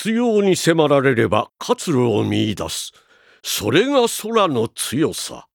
必要に迫られれば活路を見出す。それが空の強さ。